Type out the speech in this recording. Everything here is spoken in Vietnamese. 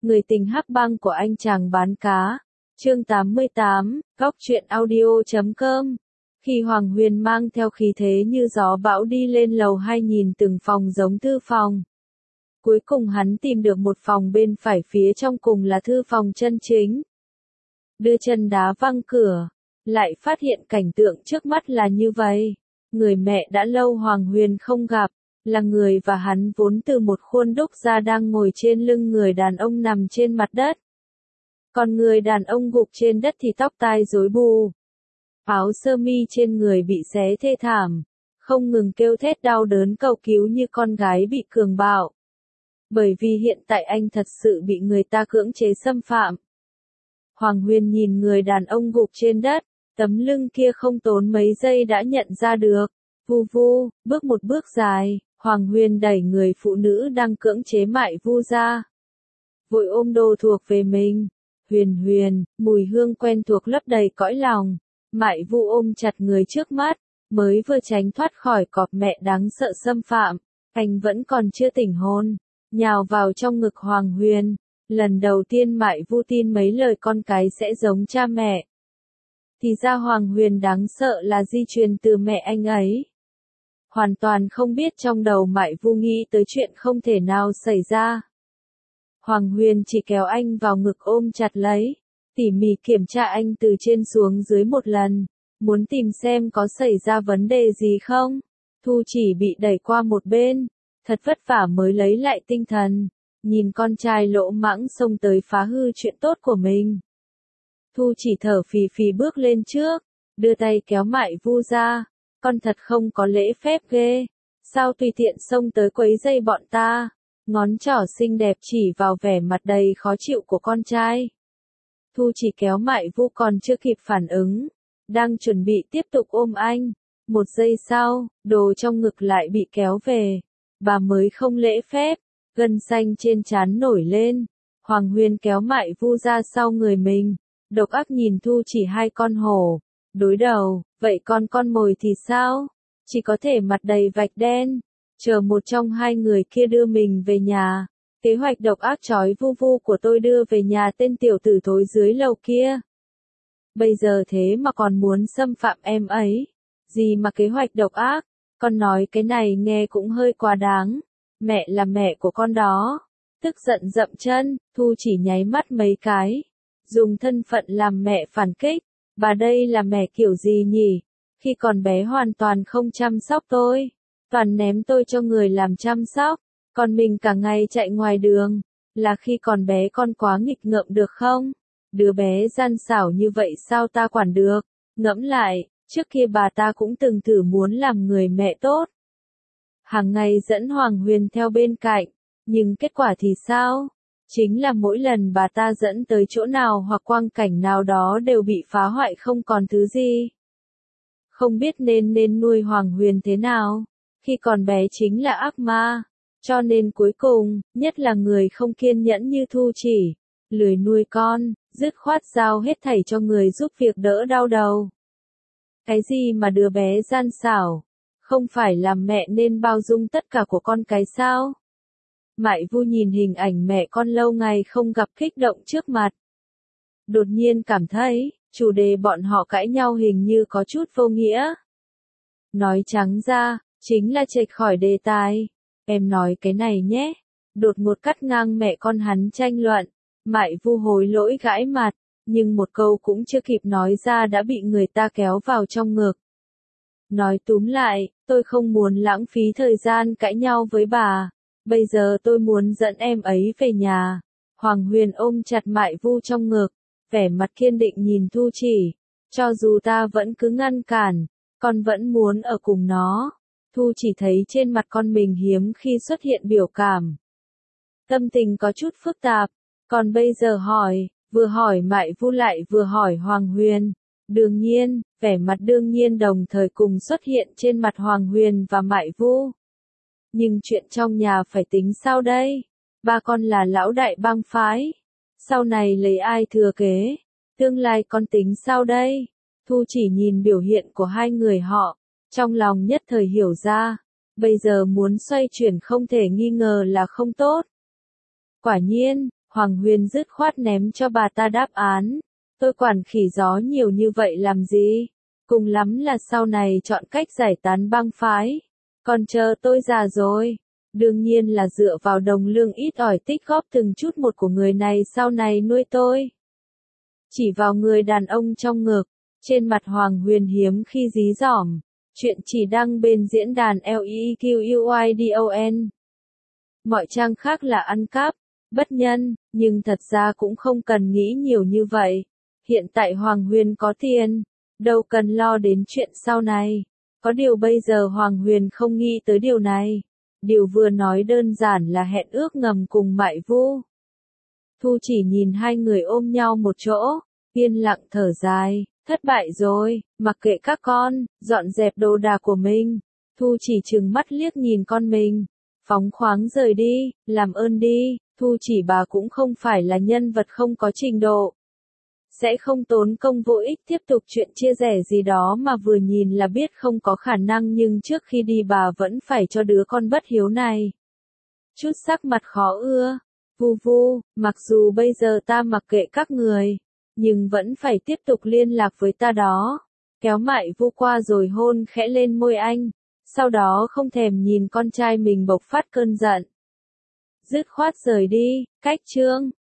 Người tình hắc băng của anh chàng bán cá. Chương 88, Góc truyện audio.com. Khi Hoàng Huyền mang theo khí thế như gió bão đi lên lầu 2 nhìn từng phòng giống thư phòng. Cuối cùng hắn tìm được một phòng bên phải phía trong cùng là thư phòng chân chính. Đưa chân đá văng cửa, lại phát hiện cảnh tượng trước mắt là như vậy. Người mẹ đã lâu Hoàng Huyền không gặp, là người và hắn vốn từ một khuôn đúc ra đang ngồi trên lưng người đàn ông nằm trên mặt đất. Còn người đàn ông gục trên đất thì tóc tai rối bù. Áo sơ mi trên người bị xé thê thảm, không ngừng kêu thét đau đớn cầu cứu như con gái bị cường bạo. Bởi vì hiện tại anh thật sự bị người ta cưỡng chế xâm phạm. Hoàng Huyền nhìn người đàn ông gục trên đất, tấm lưng kia không tốn mấy giây đã nhận ra được. Vu Vu, bước một bước dài, Hoàng Huyền đẩy người phụ nữ đang cưỡng chế Mại Vu ra. Vội ôm đồ thuộc về mình. Huyền Huyền, mùi hương quen thuộc lấp đầy cõi lòng. Mại Vu ôm chặt người trước mắt, mới vừa tránh thoát khỏi cọp mẹ đáng sợ xâm phạm. Anh vẫn còn chưa tỉnh hồn, nhào vào trong ngực Hoàng Huyền. Lần đầu tiên Mại Vu tin mấy lời con cái sẽ giống cha mẹ. Thì ra Hoàng Huyền đáng sợ là di truyền từ mẹ anh ấy. Hoàn toàn không biết trong đầu Mại Vu nghĩ tới chuyện không thể nào xảy ra. Hoàng Huyền chỉ kéo anh vào ngực ôm chặt lấy, tỉ mỉ kiểm tra anh từ trên xuống dưới một lần, muốn tìm xem có xảy ra vấn đề gì không. Thu chỉ bị đẩy qua một bên, thật vất vả mới lấy lại tinh thần, nhìn con trai lỗ mãng xông tới phá hư chuyện tốt của mình. Thu chỉ thở phì phì bước lên trước, đưa tay kéo Mại Vu ra, con thật không có lễ phép ghê, sao tùy tiện xông tới quấy rầy bọn ta. Ngón trỏ xinh đẹp chỉ vào vẻ mặt đầy khó chịu của con trai. Thu chỉ kéo Mại Vu còn chưa kịp phản ứng, đang chuẩn bị tiếp tục ôm anh. Một giây sau, đồ trong ngực lại bị kéo về. Bà mới không lễ phép, gân xanh trên trán nổi lên. Hoàng Huyền kéo Mại Vu ra sau người mình, độc ác nhìn Thu chỉ hai con hổ. Đối đầu, vậy còn con mồi thì sao? Chỉ có thể mặt đầy vạch đen. Chờ một trong hai người kia đưa mình về nhà. Kế hoạch độc ác chói Vu Vu của tôi đưa về nhà tên tiểu tử thối dưới lầu kia. Bây giờ thế mà còn muốn xâm phạm em ấy. Gì mà kế hoạch độc ác, con nói cái này nghe cũng hơi quá đáng. Mẹ là mẹ của con đó. Tức giận dậm chân, Thu chỉ nháy mắt mấy cái. Dùng thân phận làm mẹ phản kích. Bà đây là mẹ kiểu gì nhỉ? Khi còn bé hoàn toàn không chăm sóc tôi. Toàn ném tôi cho người làm chăm sóc, còn mình cả ngày chạy ngoài đường, là khi còn bé con quá nghịch ngợm được không? Đứa bé gian xảo như vậy sao ta quản được? Ngẫm lại, trước kia bà ta cũng từng thử muốn làm người mẹ tốt. Hàng ngày dẫn Hoàng Huyền theo bên cạnh, nhưng kết quả thì sao? Chính là mỗi lần bà ta dẫn tới chỗ nào hoặc quang cảnh nào đó đều bị phá hoại không còn thứ gì. Không biết nên nuôi Hoàng Huyền thế nào? Khi còn bé chính là ác ma, cho nên cuối cùng, nhất là người không kiên nhẫn như Thu chỉ, lười nuôi con, dứt khoát giao hết thảy cho người giúp việc đỡ đau đầu. Cái gì mà đứa bé gian xảo, không phải làm mẹ nên bao dung tất cả của con cái sao? Mại Vu nhìn hình ảnh mẹ con lâu ngày không gặp kích động trước mặt. Đột nhiên cảm thấy, chủ đề bọn họ cãi nhau hình như có chút vô nghĩa. Nói trắng ra, chính là chệch khỏi đề tài. Em nói cái này nhé. Đột ngột cắt ngang mẹ con hắn tranh luận. Mại Vu hối lỗi gãi mặt, nhưng một câu cũng chưa kịp nói ra đã bị người ta kéo vào trong ngực. Nói túm lại, tôi không muốn lãng phí thời gian cãi nhau với bà. Bây giờ tôi muốn dẫn em ấy về nhà. Hoàng Huyền ôm chặt Mại Vu trong ngực, vẻ mặt kiên định nhìn Thu chỉ. Cho dù ta vẫn cứ ngăn cản, con vẫn muốn ở cùng nó. Thu chỉ thấy trên mặt con mình hiếm khi xuất hiện biểu cảm. Tâm tình có chút phức tạp, còn bây giờ hỏi, vừa hỏi Mại Vu lại vừa hỏi Hoàng Huyền. Đương nhiên, vẻ mặt đương nhiên đồng thời cùng xuất hiện trên mặt Hoàng Huyền và Mại Vu. Nhưng chuyện trong nhà phải tính sao đây? Ba con là lão đại bang phái. Sau này lấy ai thừa kế? Tương lai con tính sao đây? Thu chỉ nhìn biểu hiện của hai người họ. Trong lòng nhất thời hiểu ra, bây giờ muốn xoay chuyển không thể nghi ngờ là không tốt. Quả nhiên, Hoàng Huyền dứt khoát ném cho bà ta đáp án. Tôi quản khỉ gió nhiều như vậy làm gì? Cùng lắm là sau này chọn cách giải tán bang phái. Còn chờ tôi già rồi. Đương nhiên là dựa vào đồng lương ít ỏi tích góp từng chút một của người này sau này nuôi tôi. Chỉ vào người đàn ông trong ngực. Trên mặt Hoàng Huyền hiếm khi dí dỏm. Chuyện chỉ đăng bên diễn đàn LEQUIDON. Mọi trang khác là ăn cắp, bất nhân, nhưng thật ra cũng không cần nghĩ nhiều như vậy. Hiện tại Hoàng Huyền có tiền, đâu cần lo đến chuyện sau này. Có điều bây giờ Hoàng Huyền không nghĩ tới điều này. Điều vừa nói đơn giản là hẹn ước ngầm cùng Mại Vu. Thu chỉ nhìn hai người ôm nhau một chỗ, yên lặng thở dài, thất bại rồi, mặc kệ các con, dọn dẹp đồ đạc của mình. Thu chỉ trừng mắt liếc nhìn con mình, phóng khoáng rời đi, làm ơn đi. Thu chỉ bà cũng không phải là nhân vật không có trình độ. Sẽ không tốn công vô ích tiếp tục chuyện chia rẽ gì đó mà vừa nhìn là biết không có khả năng, nhưng trước khi đi bà vẫn phải cho đứa con bất hiếu này chút sắc mặt khó ưa. Vu Vu, mặc dù bây giờ ta mặc kệ các người, nhưng vẫn phải tiếp tục liên lạc với ta đó. Kéo Mại Vu qua rồi hôn khẽ lên môi anh, sau đó không thèm nhìn con trai mình bộc phát cơn giận. Dứt khoát rời đi, cách chương.